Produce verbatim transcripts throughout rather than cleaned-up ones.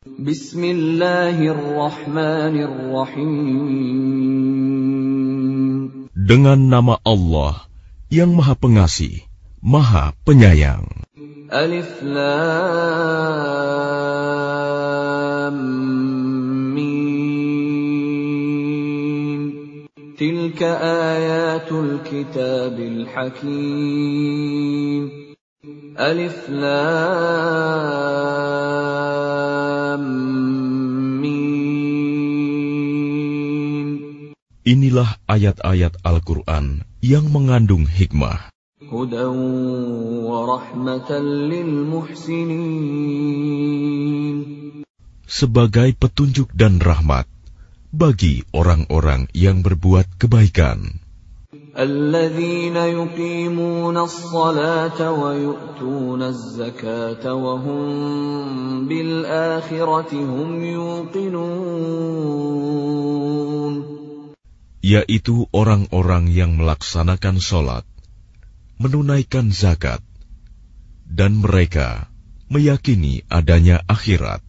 Bismillahirrahmanirrahim. Dengan nama Allah yang Maha Pengasih, Maha Penyayang. Alif Lam Mim. Tilka ayatul kitabil hakim. Alif Lam Mim. Inilah ayat-ayat Al-Quran yang mengandung hikmah. Hudan wa rahmatan lil muhsinin. Sebagai petunjuk dan rahmat bagi orang-orang yang berbuat kebaikan. Alladzina yuqimuna as-salata wa yu'tuna az-zakata wa hum bil akhirati hum yuqinun. Yaitu orang-orang yang melaksanakan sholat, menunaikan zakat, dan mereka meyakini adanya akhirat.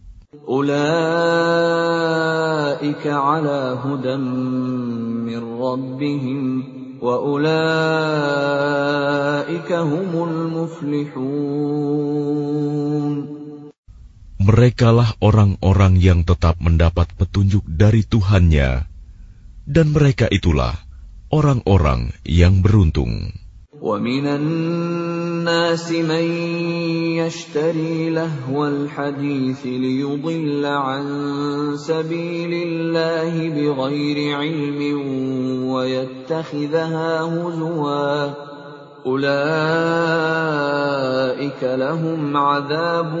Ulaika ala hudan min rabbihim wa ulaika humul muflihun. Merekalah orang-orang yang tetap mendapat petunjuk dari Tuhannya, dan mereka itulah orang-orang yang beruntung. وَمِنَ النَّاسِ مَن يَشْتَرِي لَهْوَ الْحَدِيثِ لِيُضِلَّ عَن سَبِيلِ اللَّهِ بِغَيْرِ عِلْمٍ وَيَتَّخِذَهَا هُزُوًا أُولَئِكَ لَهُمْ عَذَابٌ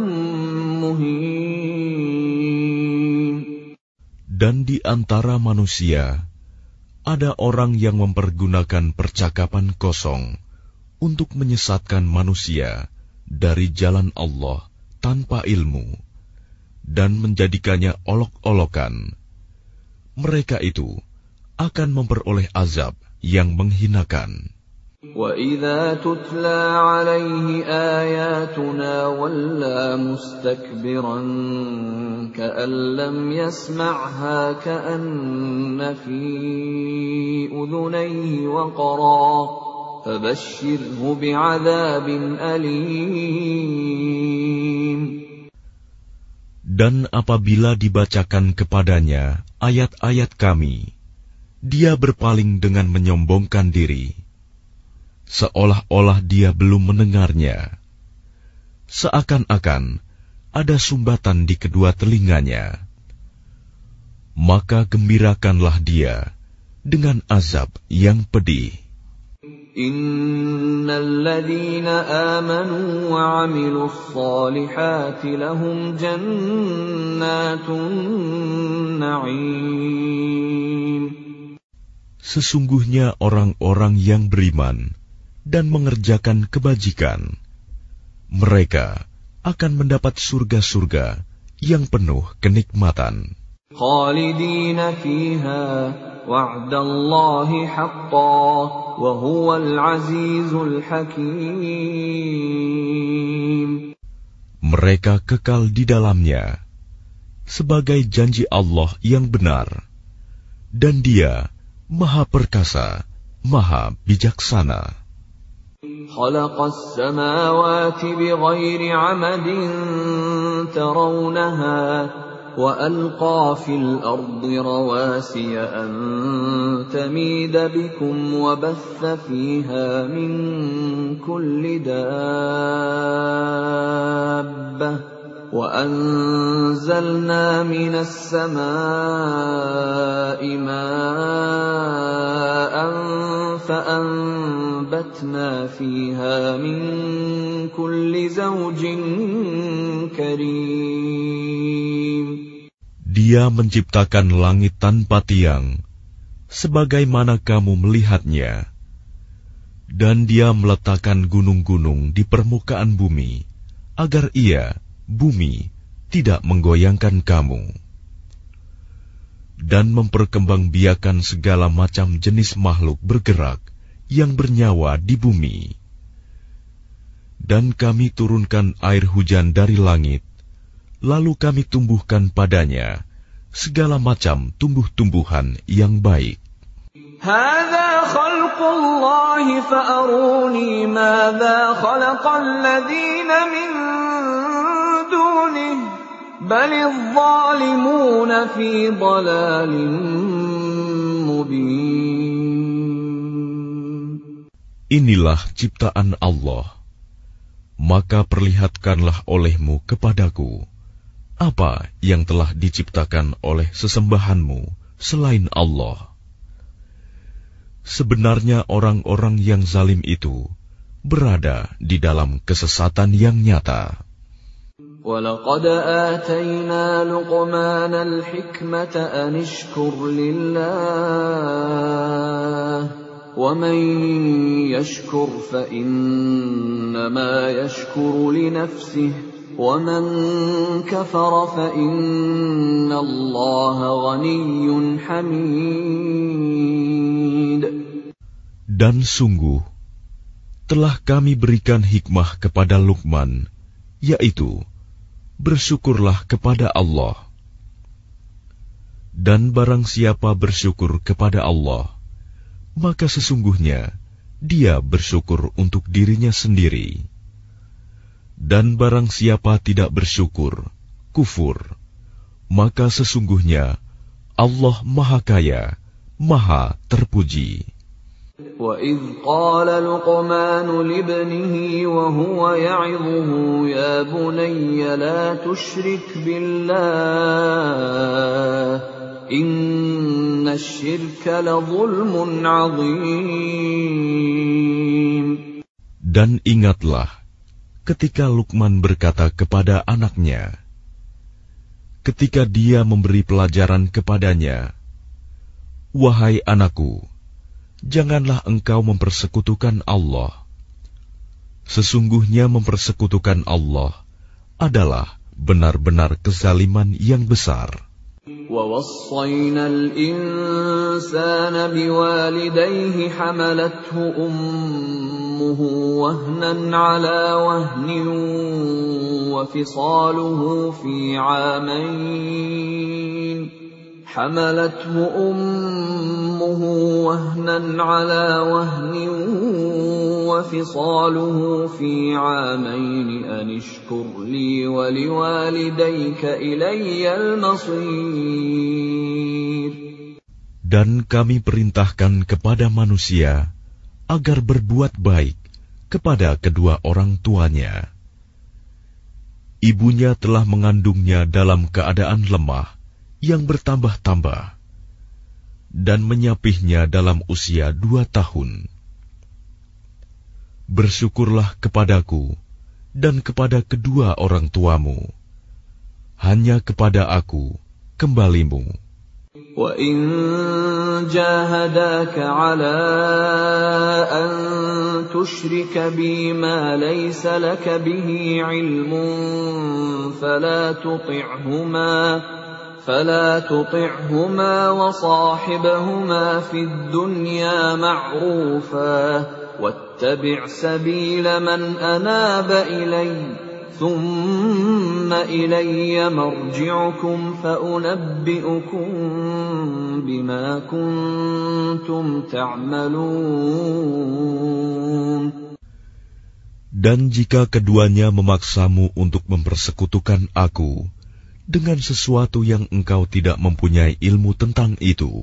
مُهِينٌ. Dan di antara manusia ada orang yang mempergunakan percakapan kosong untuk menyesatkan manusia dari jalan Allah tanpa ilmu dan menjadikannya olok-olokan. Mereka itu akan memperoleh azab yang menghinakan. وَإِذَا تُتْلَى عَلَيْهِ آيَاتُنَا وَلَّى مُسْتَكْبِرًا كَأَن لَّمْ يَسْمَعْهَا كَأَنَّ فِي أُذُنَيْهِ وَقْرًا فَبَشِّرْهُ بِعَذَابٍ أَلِيمٍ. Dan apabila dibacakan kepadanya ayat-ayat kami, dia berpaling dengan menyombongkan diri, seolah-olah dia belum mendengarnya, seakan-akan ada sumbatan di kedua telinganya. Maka gembirakanlah dia dengan azab yang pedih. Innal ladzina amanu wa 'amilus shalihati lahum jannatun na'im. Sesungguhnya orang-orang yang beriman dan mengerjakan kebajikan, mereka akan mendapat surga-surga yang penuh kenikmatan. Khalidina fiha wa'dallahi haqqan wa huwal azizul hakim. Mereka kekal di dalamnya sebagai janji Allah yang benar, dan Dia Maha Perkasa, Maha Bijaksana. خلق السماوات بغير عمد ترونها وألقى في الأرض رواسي أن تميد بكم وبث فيها من كل دابة وأنزلنا من السماء ماء فأنبتنا فيها من كل زوج كريم. Dia menciptakan langit tanpa tiang, sebagaimana kamu melihatnya, dan Dia meletakkan gunung-gunung di permukaan bumi, agar Ia, bumi, tidak menggoyangkan kamu, dan memperkembangbiakan segala macam jenis makhluk bergerak yang bernyawa di bumi. Dan kami turunkan air hujan dari langit, lalu kami tumbuhkan padanya segala macam tumbuh-tumbuhan yang baik. هذا خلق الله فأروني ماذا خلق الذين من دونه بل الظالمون في ضلال مبين. Inilah ciptaan Allah, maka perlihatkanlah olehmu kepadaku apa yang telah diciptakan oleh sesembahanmu selain Allah. Sebenarnya orang-orang yang zalim itu berada di dalam kesesatan yang nyata. وَلَقَدْ آتَيْنَا لُقْمَانَ الْحِكْمَةَ أَنِ اشْكُرْ لِلَّهِ وَمَنْ يَشْكُرْ فَإِنَّمَا يَشْكُرُ لِنَفْسِهِ وَمَنْ كَفَرَ فَإِنَّ اللَّهَ غَنِيٌّ حَمِيدٌ. Dan sungguh, telah kami berikan hikmah kepada Luqman, yaitu, bersyukurlah kepada Allah. Dan barang siapa bersyukur kepada Allah, maka sesungguhnya dia bersyukur untuk dirinya sendiri. Dan barang siapa tidak bersyukur, kufur, maka sesungguhnya Allah Maha Kaya, Maha Terpuji. وَإِذْ قَالَ لُقْمَانُ لِابْنِهِ وَهُوَ يَعِظُهُ يَا بُنَيَّ لَا تُشْرِكْ بِاللَّهِ إِنَّ الشِّرْكَ لَظُلْمٌ عَظِيمٌ. Dan ingatlah ketika Luqman berkata kepada anaknya, ketika dia memberi pelajaran kepadanya, "Wahai anakku, janganlah engkau mempersekutukan Allah. Sesungguhnya mempersekutukan Allah adalah benar-benar kezaliman yang besar." وَوَصَّيْنَا الْإِنسَانَ بِوَالِدَيْهِ حَمَلَتْهُ أُمُّهُ وَهْنًا عَلَى وَهْنٍ وَفِصَالُهُ فِي عَامَيْنِ حملته أمه وهنا على وهن وفصاله في عامين أن اشكر لي ولوالديك إلي المصير. Dan kami perintahkan kepada manusia agar berbuat baik kepada kedua orang tuanya. Ibunya telah mengandungnya dalam keadaan lemah yang bertambah-tambah, dan menyapihnya dalam usia dua tahun. Bersyukurlah kepadaku dan kepada kedua orang tuamu. Hanya kepada aku kembalimu. وَإِنْ جَاهَدَاكَ عَلَىٰ أَنْ تُشْرِكَ بِي مَا لَيْسَ لَكَ بِهِ عِلْمٌ فَلَا تُطِعْهُمَا فلا تطعهما وصاحبهما في الدنيا معروفا واتبع سبيل من أناب إلي ثم إلي مرجعكم فأنبئكم بما كنتم تعملون. Dan jika keduanya memaksamu untuk mempersekutukan aku dengan sesuatu yang engkau tidak mempunyai ilmu tentang itu,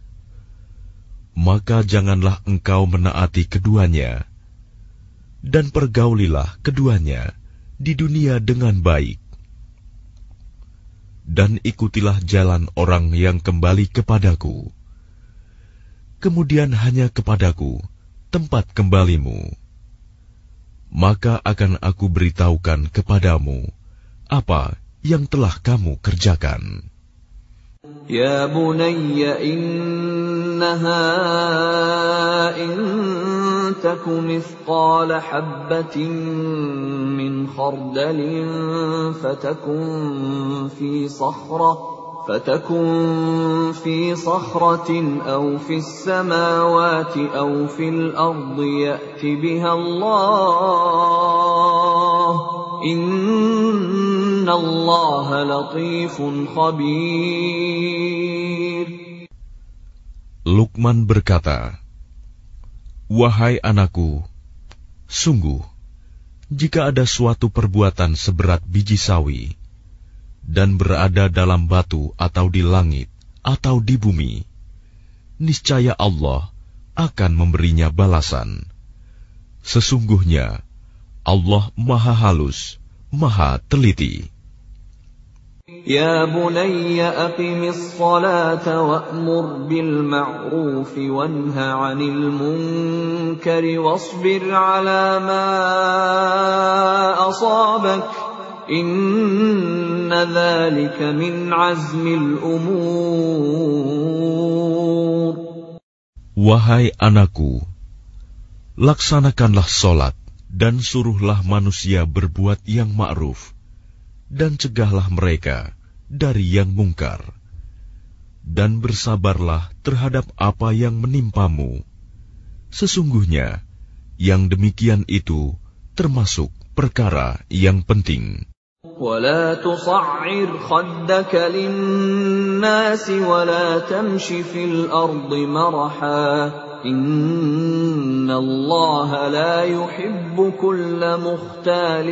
maka janganlah engkau menaati keduanya, dan pergaulilah keduanya di dunia dengan baik, dan ikutilah jalan orang yang kembali kepadaku, kemudian hanya kepadaku tempat kembalimu, maka akan aku beritahukan kepadamu apa yang telah kamu kerjakan. Ya bunayya innaha in taku mithqala habbatin min khardalin fatakun fi sakhrah fatakun fi sakhratin aw fi as-samawati aw fil ardi ya'ti biha Allah. Inna innallaha latifun khabir. Luqman berkata, "Wahai anakku, sungguh, jika ada suatu perbuatan seberat biji sawi, dan berada dalam batu atau di langit atau di bumi, niscaya Allah akan memberinya balasan. Sesungguhnya Allah Maha Halus, Maha Teliti." Ya bunayya aqimis salata wa'mur bil ma'rufi wanha 'anil munkari wasbir 'ala ma asabak inna dzalika min 'azmil umur. Wahai anakku, laksanakanlah solat dan suruhlah manusia berbuat yang ma'ruf, dan cegahlah mereka dari yang mungkar, dan bersabarlah terhadap apa yang menimpamu. Sesungguhnya yang demikian itu termasuk perkara yang penting. وَلَا تُصَعِّرْ خَدَّكَ لِلنَّاسِ وَلَا تَمْشِ فِي الْأَرْضِ مَرَحًا إِنَّ اللَّهَ لَا يُحِبُّ كُلَّ مُخْتَالٍ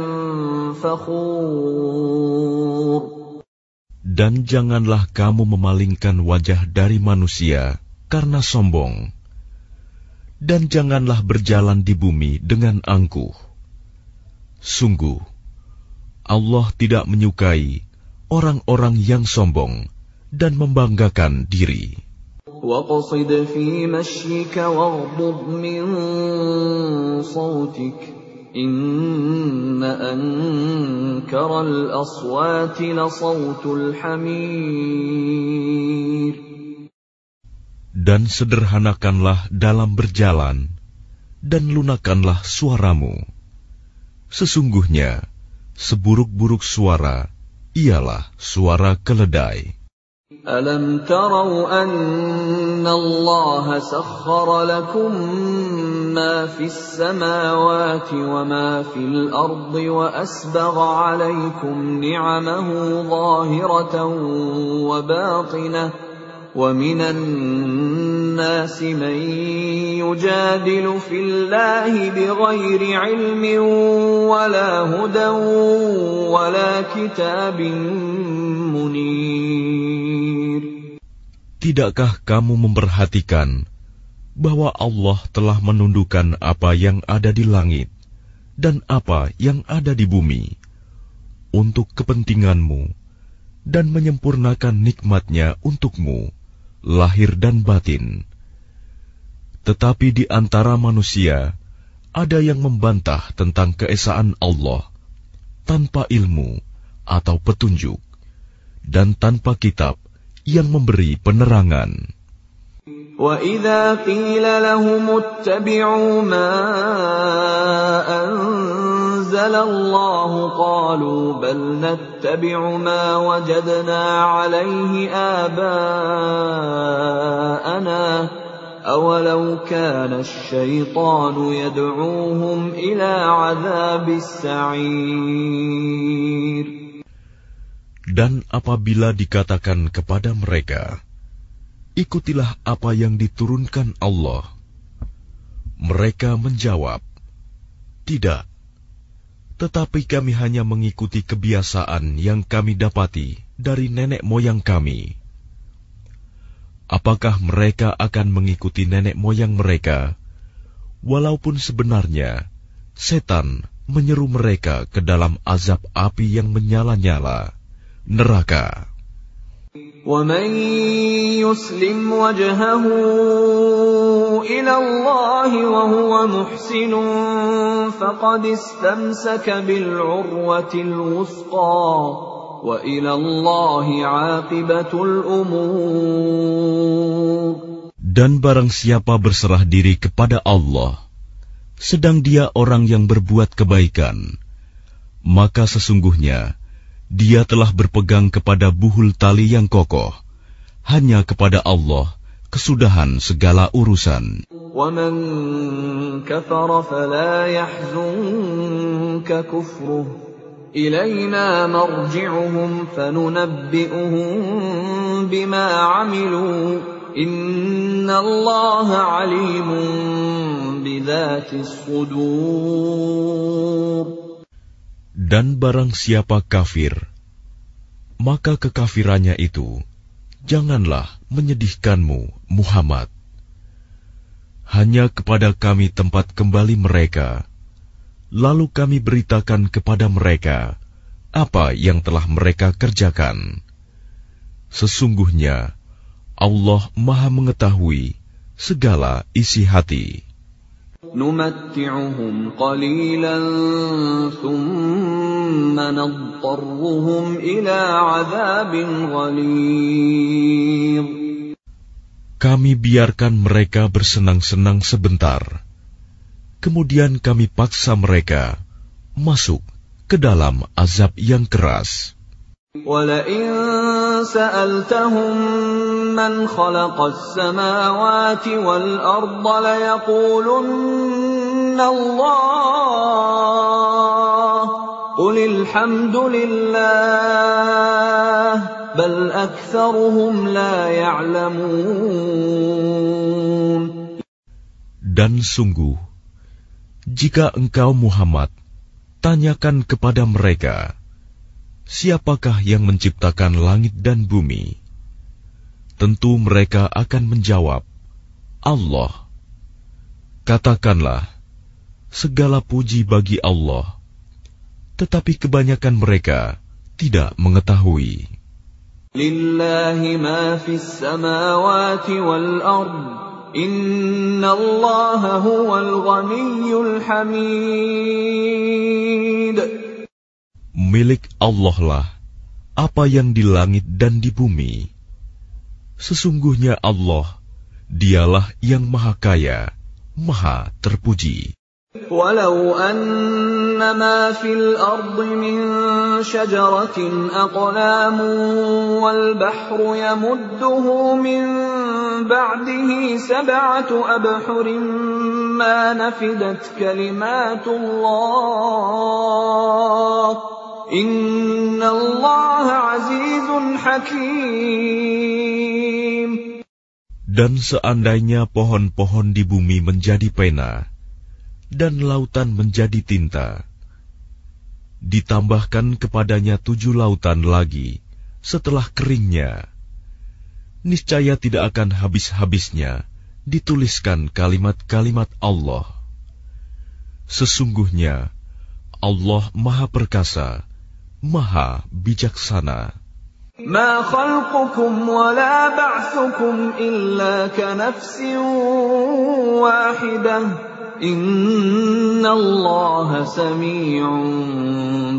فَخُورٍ. Dan janganlah kamu memalingkan wajah dari manusia karena sombong, dan janganlah berjalan di bumi dengan angkuh. Sungguh, Allah tidak menyukai orang-orang yang sombong dan membanggakan diri. وَاقْصِدْ فِي مَشْيِكَ وَاغْضُضْ مِنْ صَوْتِكَ إِنَّ أَنكَرَ الْأَصْوَاتِ لَصَوْتُ الْحَمِيرِ. Dan sederhanakanlah dalam berjalan, dan lunakanlah suaramu. Sesungguhnya seburuk-buruk suara ialah suara keledai. أَلَمْ تَرَوْا أَنَّ اللَّهَ سَخَّرَ لَكُم مَّا فِي السَّمَاوَاتِ وَمَا فِي الْأَرْضِ وَأَسْبَغَ عَلَيْكُمْ نِعَمَهُ ظَاهِرَةً وَبَاطِنَةً وَمِنَ النَّاسِ مَن يُجَادِلُ فِي اللَّهِ بِغَيْرِ عِلْمٍ وَلَا هُدًى وَلَا كِتَابٍ مُنِيرٍ. Tidakkah kamu memperhatikan bahwa Allah telah menundukkan apa yang ada di langit dan apa yang ada di bumi untuk kepentinganmu dan menyempurnakan nikmat-Nya untukmu, lahir dan batin. Tetapi di antara manusia ada yang membantah tentang keesaan Allah tanpa ilmu atau petunjuk dan tanpa kitab yang memberi penerangan. وَإِذَا قِيلَ لَهُمُ اتَّبِعُوا مَا أَنزَلَ اللَّهُ قَالُوا بَلْ نَتَّبِعُ مَا وَجَدْنَا عَلَيْهِ آبَاءَنَا أَوَلَوْ كَانَ الشَّيْطَانُ يَدْعُوهُمْ إِلَى عَذَابِ السَّعِيرِ. Dan apabila dikatakan kepada mereka, ikutilah apa yang diturunkan Allah, mereka menjawab, tidak, tetapi kami hanya mengikuti kebiasaan yang kami dapati dari nenek moyang kami. Apakah mereka akan mengikuti nenek moyang mereka, walaupun sebenarnya setan menyeru mereka ke dalam azab api yang menyala-nyala, neraka. وَمَن يُسْلِمْ وَجْهَهُ إِلَى اللَّهِ وَهُوَ مُحْسِنٌ فَقَدِ اسْتَمْسَكَ بِالْعُرْوَةِ الْوُثْقَى وَإِلَى اللَّهِ عَاقِبَةُ الْأُمُورِ. Dan barang siapa berserah diri kepada Allah, sedang dia orang yang berbuat kebaikan, maka sesungguhnya dia telah berpegang kepada buhul tali yang kokoh. Hanya kepada Allah kesudahan segala urusan. وَمَن كَفَرَ فَلَا يَحْزُنكَ كُفْرُهُ إِلَيْنَا مَرْجِعُهُمْ فَنُنَبِّئُهُم بِمَا عَمِلُوا إِنَّ اللَّهَ عَلِيمٌ بِذَاتِ الصُّدُورِ. Dan barang siapa kafir, maka kekafirannya itu janganlah menyedihkanmu, Muhammad. Hanya kepada kami tempat kembali mereka, lalu kami beritakan kepada mereka apa yang telah mereka kerjakan. Sesungguhnya Allah Maha mengetahui segala isi hati. نُمَتِّعُهُمْ قَلِيلًا ثُمَّ نَضْطَرُّهُمْ إِلَى عَذَابٍ غَلِيظٍ. Kami biarkan mereka bersenang-senang sebentar, kemudian kami paksa mereka masuk ke dalam azab yang keras. وَلَئِن سَأَلْتَهُم مَّنْ خَلَقَ السَّمَاوَاتِ وَالْأَرْضَ لَيَقُولُنَّ اللَّهُ قُلِ الْحَمْدُ لِلَّهِ بَلْ أَكْثَرُهُمْ لَا يَعْلَمُونَ. Dan sungguh, jika engkau Muhammad tanyakan kepada mereka, siapakah yang menciptakan langit dan bumi? Tentu mereka akan menjawab, Allah. Katakanlah, segala puji bagi Allah, tetapi kebanyakan mereka tidak mengetahui. Lillahi ma fis samawati wal ard, innallaha huwal ghaniyyul hamid. Milik Allah lah apa yang di langit dan di bumi. Sesungguhnya Allah, dialah yang maha kaya, maha terpuji. Walau anna ma fil ardi min syajaratin aqlamun wal bahru yamudduhu min ba'dihi sab'atu abhurin ma nafidat kalimatullah. Inna Allah azizun hakim. Dan seandainya pohon-pohon di bumi menjadi pena, dan lautan menjadi tinta, ditambahkan kepadanya tujuh lautan lagi setelah keringnya, niscaya tidak akan habis-habisnya dituliskan kalimat-kalimat Allah. Sesungguhnya Allah Maha Perkasa, Maha Bijaksana. Ma khalqukum wa la ba'thukum illa ka nafsin wahidah. Inna Allah sami'un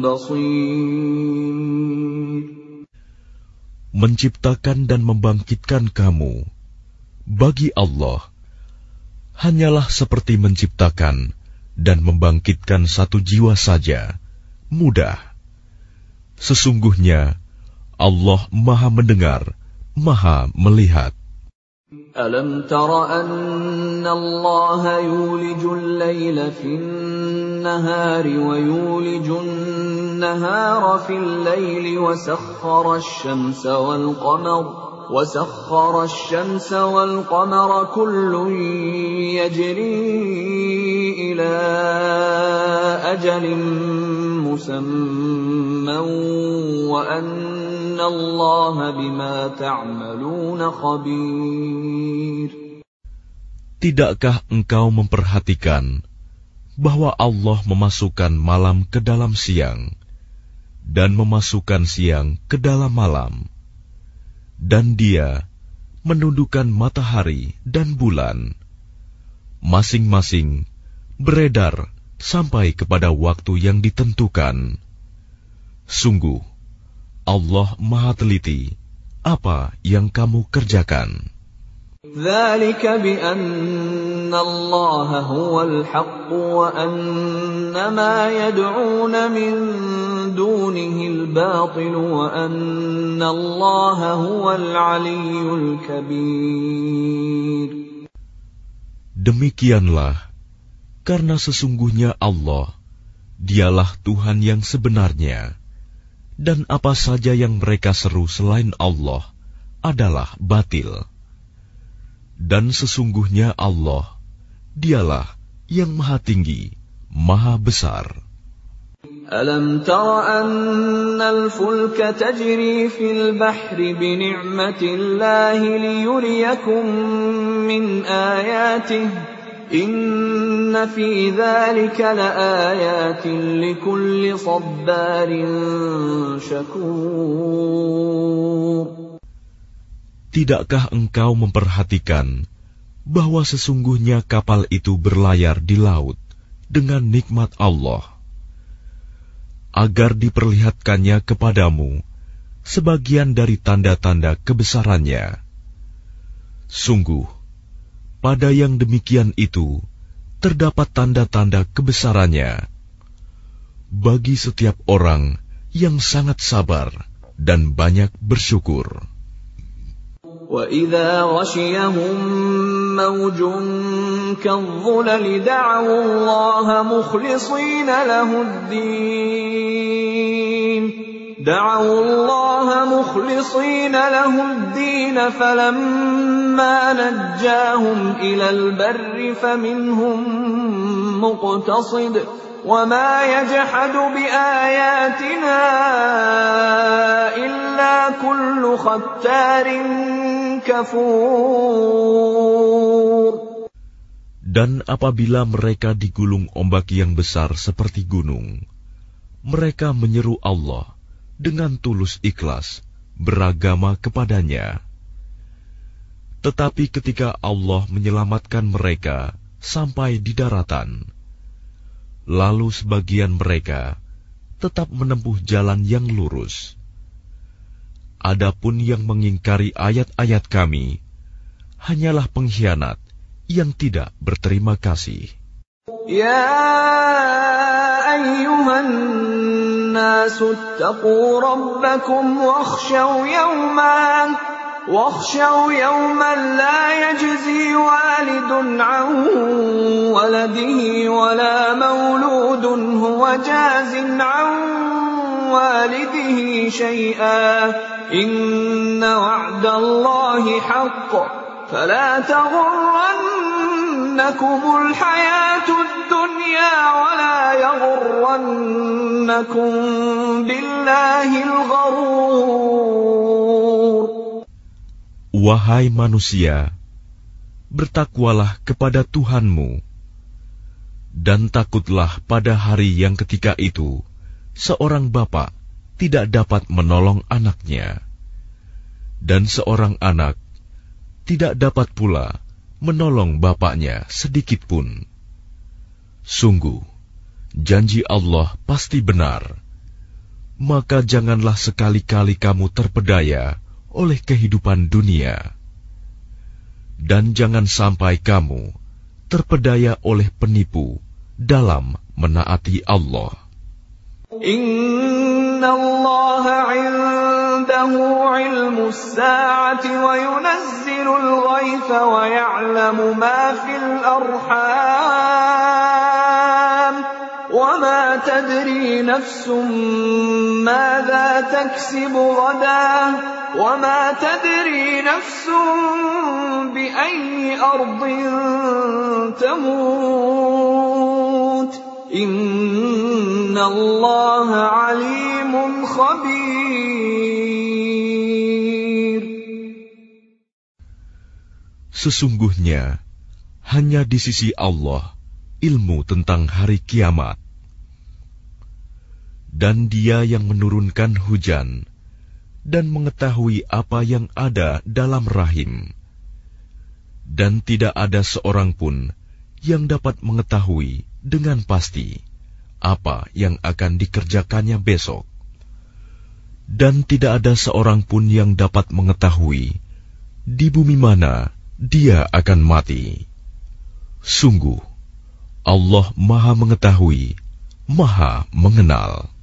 basir. Menciptakan dan membangkitkan kamu bagi Allah hanyalah seperti menciptakan dan membangkitkan satu jiwa saja, mudah. Sesungguhnya Allah Maha mendengar, Maha melihat. Alam tara anna Allah yulijul layla fin nahari wa yulijun nahara fil layli wa sakhkhara asy-syamsa wal qamara وَسَخَّرَ الشَّمْسَ وَالْقَمَرَ كُلٌّ يَجْرِي إِلَى أَجَلٍ مُّسَمًّى وَأَنَّ اللَّهَ بِمَا تَعْمَلُونَ خَبِيرٌ. Tidakkah engkau memperhatikan bahwa Allah memasukkan malam ke dalam siang dan memasukkan siang ke dalam malam, dan Dia menundukkan matahari dan bulan, masing-masing beredar sampai kepada waktu yang ditentukan. Sungguh, Allah Maha teliti apa yang kamu kerjakan. ذَلِكَ بِأَنَّ اللَّهَ هُوَ الْحَقُّ وَأَنَّ مَا يَدْعُونَ مِن دُونِهِ الْبَاطِلُ وَأَنَّ اللَّهَ هُوَ الْعَلِيُّ الْكَبِيرُ. Demikianlah, karena sesungguhnya Allah, Dialah Tuhan yang sebenarnya, dan apa saja yang mereka seru selain Allah adalah batil. Dan sesungguhnya Allah, Dialah yang Maha Tinggi, Maha Besar. Alam tara anna al-fulka tajri fil bahri bi ni'matillahi liyuriyakum min ayatihi inna fi dzalika laayatin likulli sabbarin syakur. Tidakkah engkau memperhatikan bahwa sesungguhnya kapal itu berlayar di laut dengan nikmat Allah, agar diperlihatkannya kepadamu sebagian dari tanda-tanda kebesarannya? Sungguh, pada yang demikian itu terdapat tanda-tanda kebesarannya bagi setiap orang yang sangat sabar dan banyak bersyukur. وَإِذَا غَشِيَهُم مَّوْجٌ كَالظُّلَلِ دَعَوُا اللَّهَ مُخْلِصِينَ لَهُ الدِّينَ دَعَوُا اللَّهَ مُخْلِصِينَ لَهُ الدِّينَ فَلَمَّا نَجَّاهُمْ إِلَى الْبَرِّ فَمِنْهُم مُّقْتَصِدٌ وَمَا يَجْحَدُ بِآيَاتِنَا إِلَّا كُلُّ خَتَّارٍ كَفُورٍ. Dan apabila mereka digulung ombak yang besar seperti gunung, mereka menyeru Allah dengan tulus ikhlas beragama kepadanya. Tetapi ketika Allah menyelamatkan mereka sampai di daratan, lalu sebagian mereka tetap menempuh jalan yang lurus. Adapun yang mengingkari ayat-ayat Kami hanyalah pengkhianat yang tidak berterima kasih. Ya ayyuhan nasu ittaqu rabbakum wakhshaw yawman wakhshaw yawman la yajzi walidun an waladihi wala mawludun huwa jazin an walidihi shay'an inna wa'dallahi haqq fala taghurrannakumul hayatud dunya wala yaghurrannakum billahil gharur. Wahai manusia, bertakwalah kepada Tuhanmu, dan takutlah pada hari yang ketika itu seorang bapa tidak dapat menolong anaknya, dan seorang anak tidak dapat pula menolong bapaknya sedikitpun. Sungguh, janji Allah pasti benar, maka janganlah sekali-kali kamu terpedaya oleh kehidupan dunia, dan jangan sampai kamu terpedaya oleh penipu dalam menaati Allah. Inna Allah 'indahu 'ilmus sa'ati wa yunazzilul ghaitha wa ya'lamu ma fil arham wa ma tadri nafsun madza taksibu ghadan wa ma tadri nafsun bi ayyi ardin tamut Inna Allah alimun khabir. Sesungguhnya hanya di sisi Allah ilmu tentang hari kiamat, dan Dia yang menurunkan hujan dan mengetahui apa yang ada dalam rahim, dan tidak ada seorang pun yang dapat mengetahui dengan pasti apa yang akan dikerjakannya besok, dan tidak ada seorang pun yang dapat mengetahui di bumi mana dia akan mati. Sungguh, Allah Maha Mengetahui, Maha Mengenal.